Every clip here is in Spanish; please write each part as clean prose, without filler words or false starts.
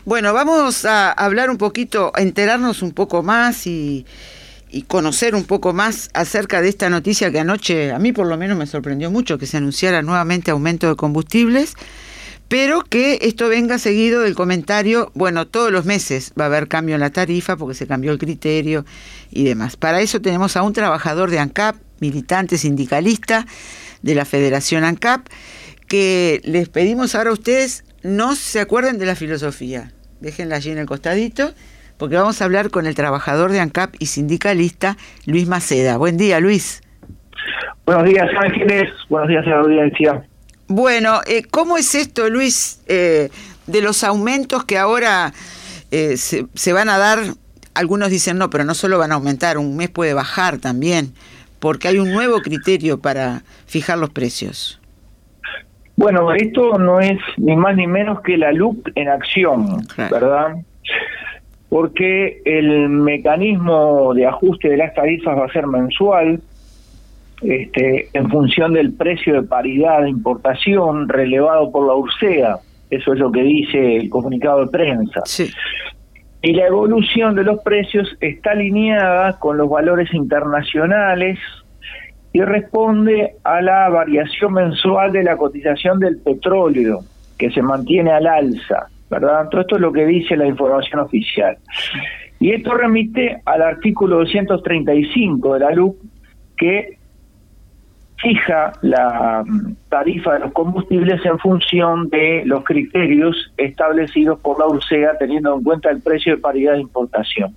Bueno, vamos a hablar un poquito, a enterarnos un poco más y conocer un poco más acerca de esta noticia que anoche, a mí por lo menos me sorprendió mucho, que se anunciara nuevamente aumento de combustibles, pero que esto venga seguido del comentario, bueno, todos los meses va a haber cambio en la tarifa porque se cambió el criterio y demás. Para eso tenemos a un trabajador de ANCAP, militante sindicalista de la Federación ANCAP, que les pedimos ahora a ustedes no se acuerden de la filosofía, déjenla allí en el costadito, porque vamos a hablar con el trabajador de ANCAP y sindicalista, Luis Maceda. Buen día, Luis. Buenos días, Ángeles. Buenos días a la audiencia. Bueno, ¿cómo es esto, Luis, de los aumentos que ahora se van a dar? Algunos dicen no, pero no solo van a aumentar, un mes puede bajar también, porque hay un nuevo criterio para fijar los precios. Bueno, esto no es ni más ni menos que la LUC en acción, claro, ¿verdad? Porque el mecanismo de ajuste de las tarifas va a ser mensual, en función del precio de paridad de importación relevado por la URSEA. Eso es lo que dice el comunicado de prensa. Sí. Y la evolución de los precios está alineada con los valores internacionales y responde a la variación mensual de la cotización del petróleo, que se mantiene al alza, ¿verdad? Todo esto es lo que dice la información oficial. Y esto remite al artículo 235 de la LUC, que fija la tarifa de los combustibles en función de los criterios establecidos por la URSEA, teniendo en cuenta el precio de paridad de importación.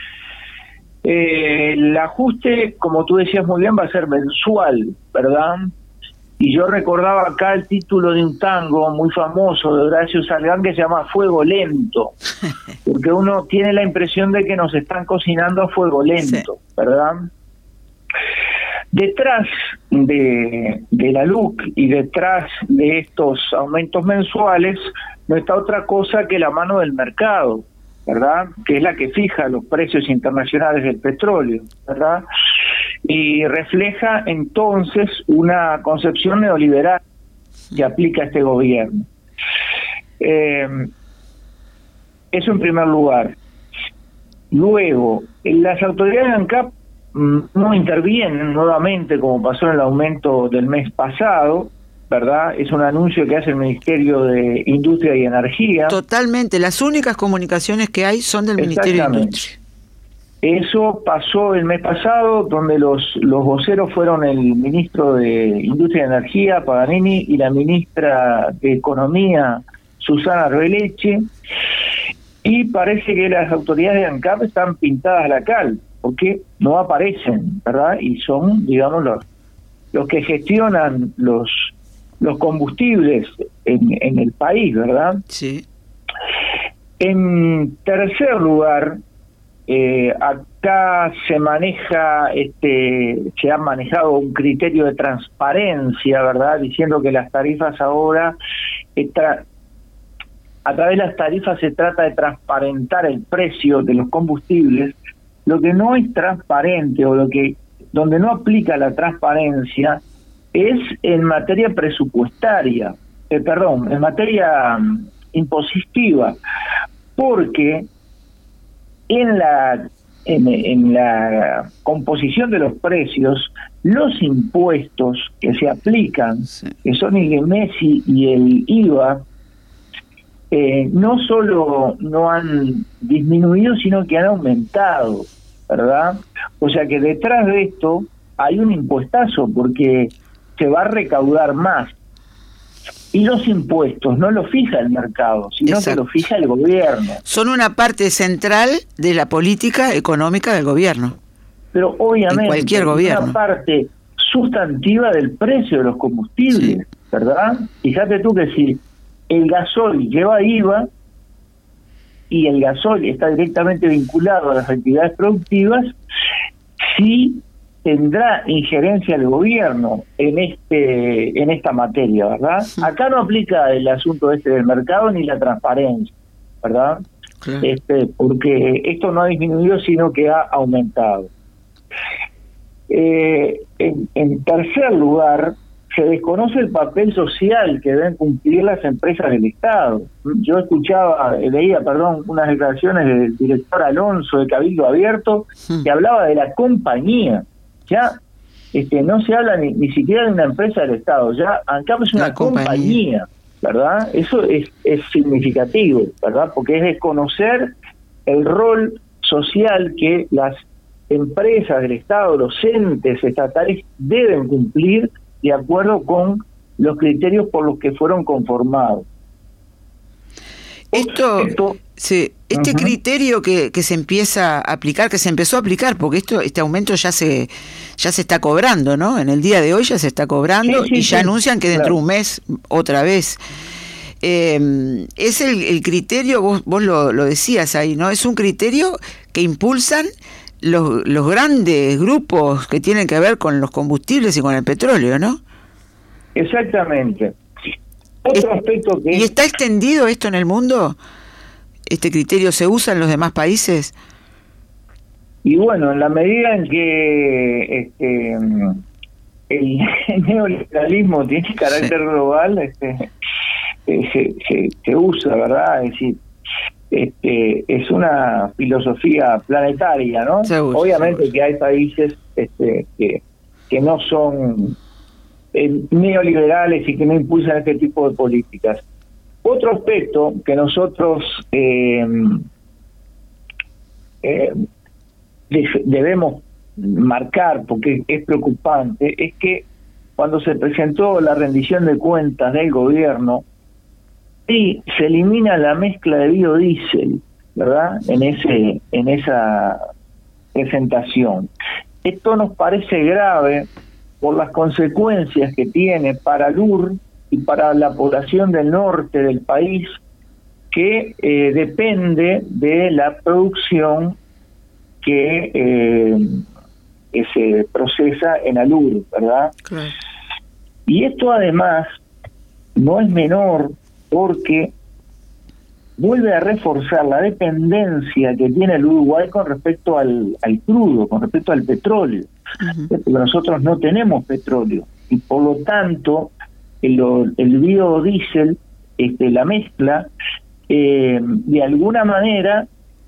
El ajuste, como tú decías muy bien, va a ser mensual, ¿verdad? Y yo recordaba acá el título de un tango muy famoso de Horacio Salgán que se llama Fuego Lento, porque uno tiene la impresión de que nos están cocinando a fuego lento, sí, ¿verdad? Detrás de la LUC y detrás de estos aumentos mensuales no está otra cosa que la mano del mercado, ¿verdad? Que es la que fija los precios internacionales del petróleo, ¿verdad? Y refleja entonces una concepción neoliberal que aplica este gobierno. Eso en primer lugar. Luego, las autoridades de ANCAP no intervienen nuevamente como pasó en el aumento del mes pasado, ¿verdad? Es un anuncio que hace el Ministerio de Industria y Energía. Totalmente, las únicas comunicaciones que hay son del Ministerio de Industria. Eso pasó el mes pasado, donde los voceros fueron el ministro de Industria y Energía, Paganini, y la ministra de Economía, Susana Arbeleche, y parece que las autoridades de ANCAP están pintadas a la cal, porque no aparecen, ¿verdad? Y son, digamos, los que gestionan los combustibles en el país, ¿verdad? Sí. En tercer lugar, acá se ha manejado un criterio de transparencia, ¿verdad? Diciendo que las tarifas ahora, a través de las tarifas se trata de transparentar el precio de los combustibles. Lo que no es transparente o donde no aplica la transparencia es en materia presupuestaria, en materia impositiva, porque en la composición de los precios, los impuestos que se aplican, sí, que son el IMESI y el IVA, no solo no han disminuido, sino que han aumentado, ¿verdad? O sea que detrás de esto hay un impuestazo, porque se va a recaudar más. Y los impuestos no los fija el mercado, sino Exacto. que los fija el gobierno. Son una parte central de la política económica del gobierno. Pero obviamente, en cualquier gobierno, una parte sustantiva del precio de los combustibles, sí, ¿verdad? Fíjate tú que si el gasoil lleva IVA y el gasoil está directamente vinculado a las actividades productivas, sí tendrá injerencia el gobierno en esta materia, ¿verdad? Sí. Acá no aplica el asunto del mercado ni la transparencia, ¿verdad? Claro. Porque esto no ha disminuido, sino que ha aumentado. En tercer lugar, se desconoce el papel social que deben cumplir las empresas del Estado. Yo leía unas declaraciones del director Alonso de Cabildo Abierto que hablaba de la compañía. Ya no se habla ni siquiera de una empresa del Estado, ya ANCAP es una compañía, ¿verdad? Eso es significativo, ¿verdad? Porque es desconocer el rol social que las empresas del Estado, los entes estatales deben cumplir de acuerdo con los criterios por los que fueron conformados. Este criterio que se empieza a aplicar, que se empezó a aplicar, porque este aumento ya se está cobrando, ¿no? En el día de hoy ya se está cobrando y ya anuncian que dentro de un mes otra vez. Es el criterio, vos lo decías ahí, ¿no? Es un criterio que impulsan los grandes grupos que tienen que ver con los combustibles y con el petróleo, ¿no? Exactamente. Otro aspecto que ¿Y está extendido esto en el mundo? ¿Este criterio se usa en los demás países? Y bueno, en la medida en que el neoliberalismo tiene carácter global, se usa, ¿verdad? Es decir, es una filosofía planetaria, ¿no? Obviamente que hay países que no son neoliberales y que no impulsan este tipo de políticas. Otro aspecto que nosotros debemos marcar, porque es preocupante, es que cuando se presentó la rendición de cuentas del gobierno, sí se elimina la mezcla de biodiesel, ¿verdad? En esa presentación. Esto nos parece grave por las consecuencias que tiene para Lur y para la población del norte del país, que depende de la producción que se procesa en Alur, ¿verdad? Claro. Y esto además no es menor, porque vuelve a reforzar la dependencia que tiene el Uruguay con respecto al crudo, con respecto al petróleo. Porque nosotros no tenemos petróleo y por lo tanto el biodiesel, la mezcla, de alguna manera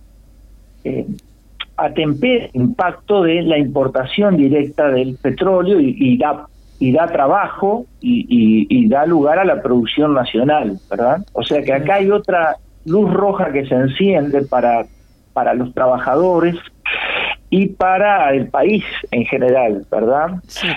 atempera el impacto de la importación directa del petróleo y da trabajo y da lugar a la producción nacional, ¿verdad? O sea que acá hay otra luz roja que se enciende para los trabajadores y para el país en general, ¿verdad?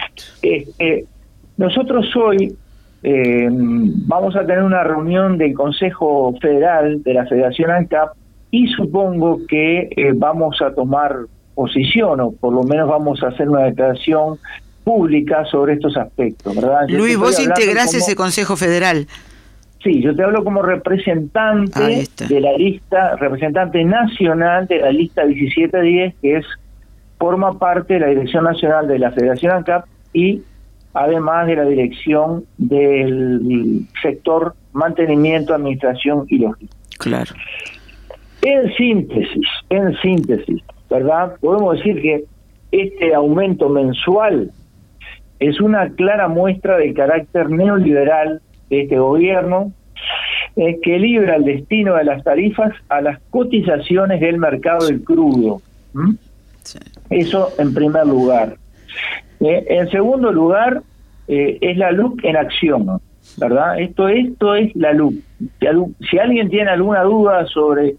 Nosotros hoy vamos a tener una reunión del Consejo Federal de la Federación ANCAP y supongo que vamos a tomar posición, o por lo menos vamos a hacer una declaración pública sobre estos aspectos, ¿verdad? Luis, vos integrás ese Consejo Federal. Sí, yo te hablo como representante de la lista, representante nacional de la lista 1710, que forma parte de la Dirección Nacional de la Federación ANCAP y además de la dirección del sector mantenimiento, administración y logística. Claro. En síntesis, ¿verdad? Podemos decir que este aumento mensual es una clara muestra del carácter neoliberal de este gobierno, que libra el destino de las tarifas a las cotizaciones del mercado del crudo. Sí. Eso en primer lugar. En segundo lugar, es la LUC en acción, ¿verdad? Esto es la LUC. Si alguien tiene alguna duda sobre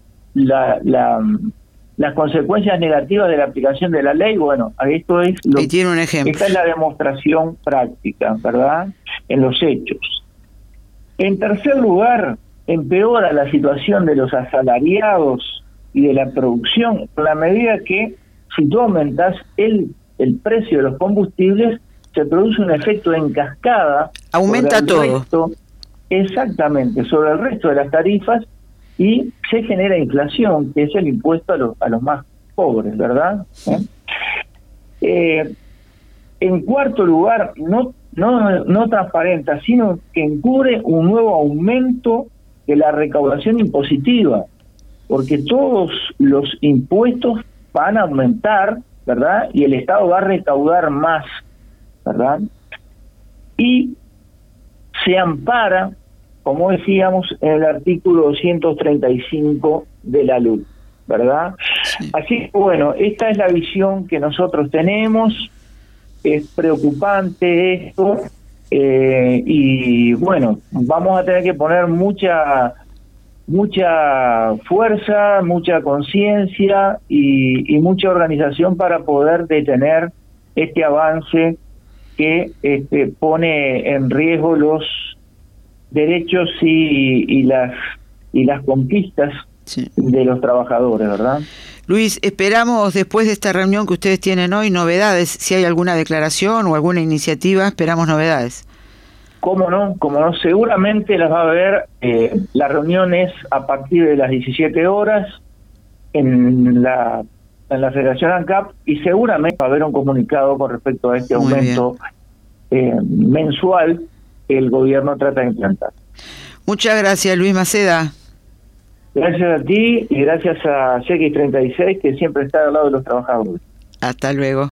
las consecuencias negativas de la aplicación de la ley, bueno, esto es y tiene un ejemplo. Esta es la demostración práctica, ¿verdad? En los hechos. En tercer lugar, empeora la situación de los asalariados y de la producción, en la medida que si tú aumentas el precio de los combustibles, se produce un efecto en cascada. Aumenta todo. Exactamente, sobre el resto de las tarifas, y se genera inflación, que es el impuesto a los más pobres, ¿verdad? En cuarto lugar, no transparenta, sino que encubre un nuevo aumento de la recaudación impositiva, porque todos los impuestos van a aumentar, ¿verdad? Y el Estado va a recaudar más, ¿verdad? Y se ampara, como decíamos, en el artículo 235 de la LUC, ¿verdad? Sí. Así que bueno, esta es la visión que nosotros tenemos. Es preocupante esto, y bueno, vamos a tener que poner mucha fuerza, mucha conciencia y mucha organización para poder detener este avance que pone en riesgo los derechos y las conquistas, sí, de los trabajadores, ¿verdad? Luis, esperamos después de esta reunión que ustedes tienen hoy novedades. Si hay alguna declaración o alguna iniciativa, esperamos novedades. ¿Cómo no? Seguramente las va a haber. La reunión es a partir de las 17 horas en la Federación ANCAP, y seguramente va a haber un comunicado con respecto a este aumento mensual que el gobierno trata de implantar. Muchas gracias, Luis Maceda. Gracias a ti y gracias a CX36, que siempre está al lado de los trabajadores. Hasta luego.